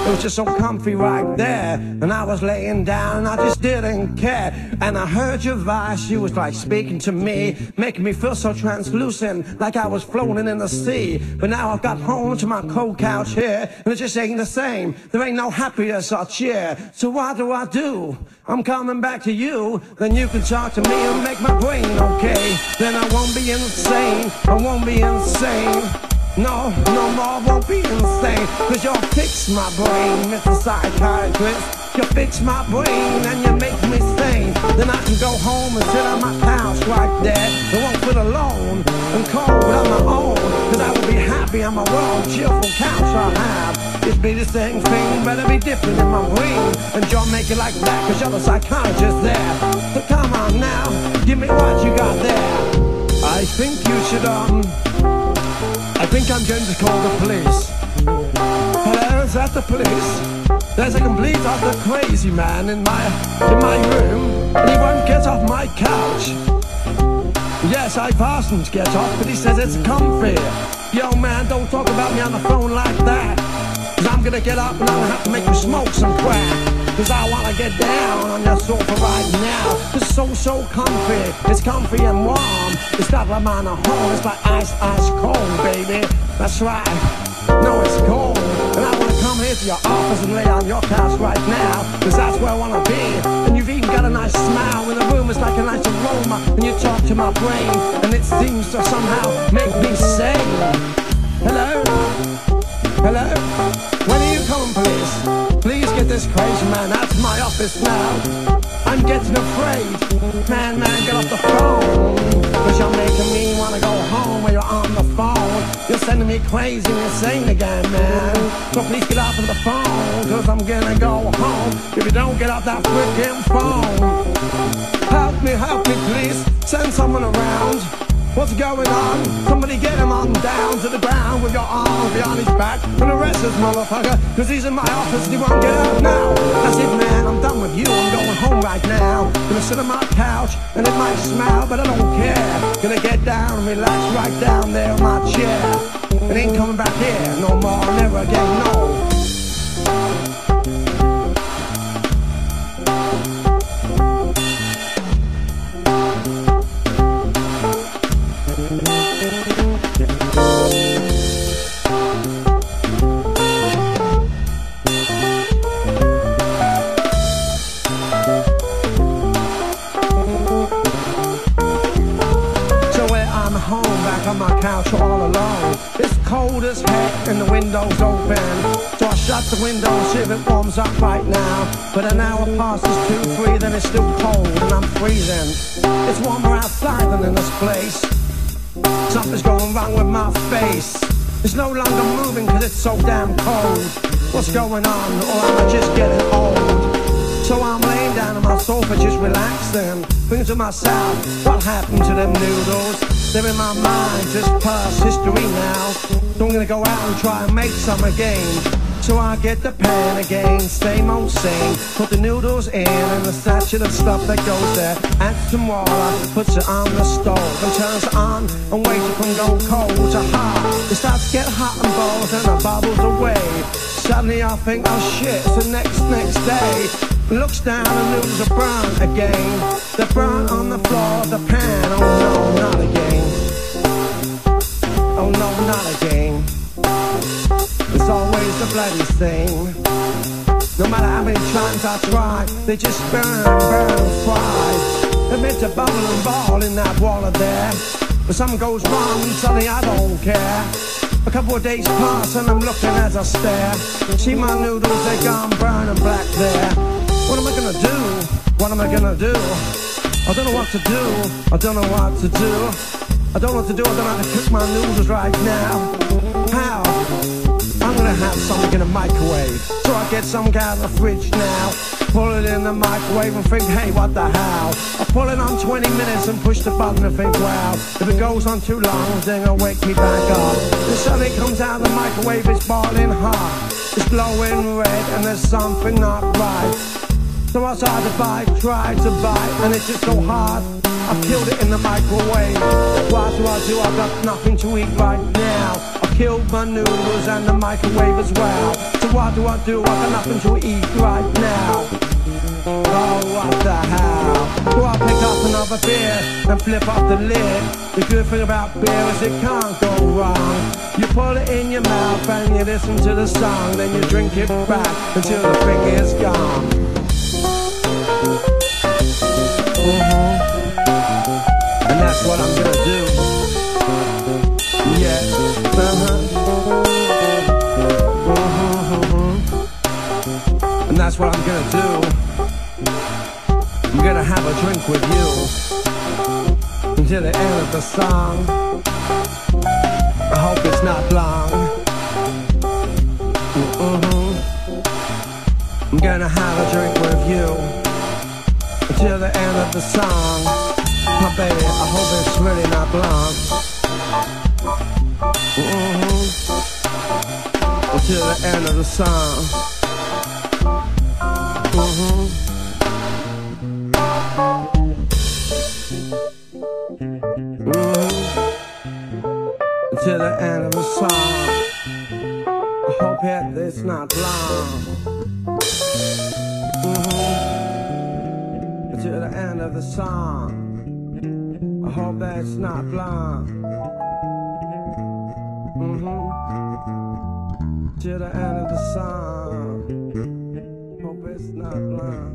It was just so comfy right there. And I was laying down and I just didn't care. And I heard your voice, you was like speaking to me, making me feel so translucent, like I was floating in the sea. But now I've got home to my cold couch here, and it just ain't the same. There ain't no happiness or cheer. So what do? I'm coming back to you. Then you can talk to me and make my brain okay. Then I won't be insane. I won't be insane. No more, won't be insane. Cause you'll fix my brain, Mr. Psychiatrist. You fix my brain and you make me sane. Then I can go home and sit on my couch right there. I won't feel alone and cold on my own. Cause I will be happy on my own cheerful couch I have. It be the same thing, but it'll be different in my brain. And you'll make it like that cause you're the psychiatrist there. So come on now, give me what you got there. I think you should, I think I'm going to call the police. Hello, is that the police? There's a complete utter crazy man in my room, and he won't get off my couch. Yes, I've asked him to get off, but he says it's comfy. Yo man, don't talk about me on the phone like that. Cause I'm gonna get up and I'm gonna have to make you smoke some crack. Cause I wanna get down on your sofa right now. It's so comfy, it's comfy and warm. It's not like mine at home, it's like ice cold, baby. That's right, no it's cold. And I wanna come here to your office and lay on your couch right now. Cause that's where I wanna be. And you've even got a nice smile when the room is like a nice aroma. And you talk to my brain and it seems to somehow make me sane. Hello? Hello? When are you coming, please? Please get this crazy man out of my office now. I'm getting afraid. Man, get off the phone. Cause you're making me wanna go home when you're on the phone. You're sending me crazy and insane again, man. So please get off of the phone, cause I'm gonna go home if you don't get off that freaking phone. Help me please, send someone around. What's going on? Somebody get him on down to the ground with your arms behind his back and arrest this motherfucker, cause he's in my office and he won't get out now. That's it man, I'm done with you, I'm going home right now. Gonna sit on my couch and it might smell, but I don't care. Gonna get down and relax right down there in my chair. It ain't coming back here no more, never again, no. On my couch all alone. It's cold as heck and the window's open. So I shut the window and see if it warms up right now. But an hour passes 2, 3, then it's still cold and I'm freezing. It's warmer outside than in this place. Something's going wrong with my face. It's no longer moving cause it's so damn cold. What's going on, or am I just getting old? So I'm laying down on my sofa just relaxing, thinking to myself, what happened to them noodles? They're in my mind, just past history now. So I'm gonna go out and try and make some again. So I get the pan again, same old same. Put the noodles in and the sachet of stuff that goes there. Add some water, puts it on the stove and turns it on and waits it from go cold to hot. It starts to get hot and boils and it bubbles away. Suddenly I think, oh shit, it's the next day. Looks down and noodles are burnt again. They're burnt on the floor of the pan. Oh no, not again. Oh no, not again. It's always the bloody same. No matter how many times I try, they just burn, fry. They're meant to bubble and ball in that water there. But something goes wrong and suddenly I don't care. A couple of days pass and I'm looking as I stare. See my noodles, they gone burning black there. What am I gonna do? What am I gonna do? I don't know what to do. I don't know what to do. I don't know what to do. I don't know how to cook my noodles right now. How? I'm gonna have something in the microwave. So I get some guy in the fridge now. Pull it in the microwave and think, hey, what the hell? I pull it on 20 minutes and push the button and think, wow, if it goes on too long, then it'll wake me back up. The sun it comes out of the microwave, it's boiling hot. It's glowing red and there's something not right. So I tried to bite, and it's just so hard. I killed it in the microwave. What do? I've got nothing to eat right now. I killed my noodles and the microwave as well. So what do I do? I got nothing to eat right now. Oh, what the hell? Do I pick up another beer and flip up the lid? The good thing about beer is it can't go wrong. You put it in your mouth and you listen to the song, then you drink it back until the thing is gone. And that's what I'm gonna do. Yeah. And that's what I'm gonna do. I'm gonna have a drink with you until the end of the song. I hope it's not long. I'm gonna have a drink with you until the end of the song. Oh baby, I hope it's really not long. Until the end of the song. Until the end of the song. I hope that it's not long. Until the end of the song. I hope that it's not long. Till the end of the song. Hope it's not long.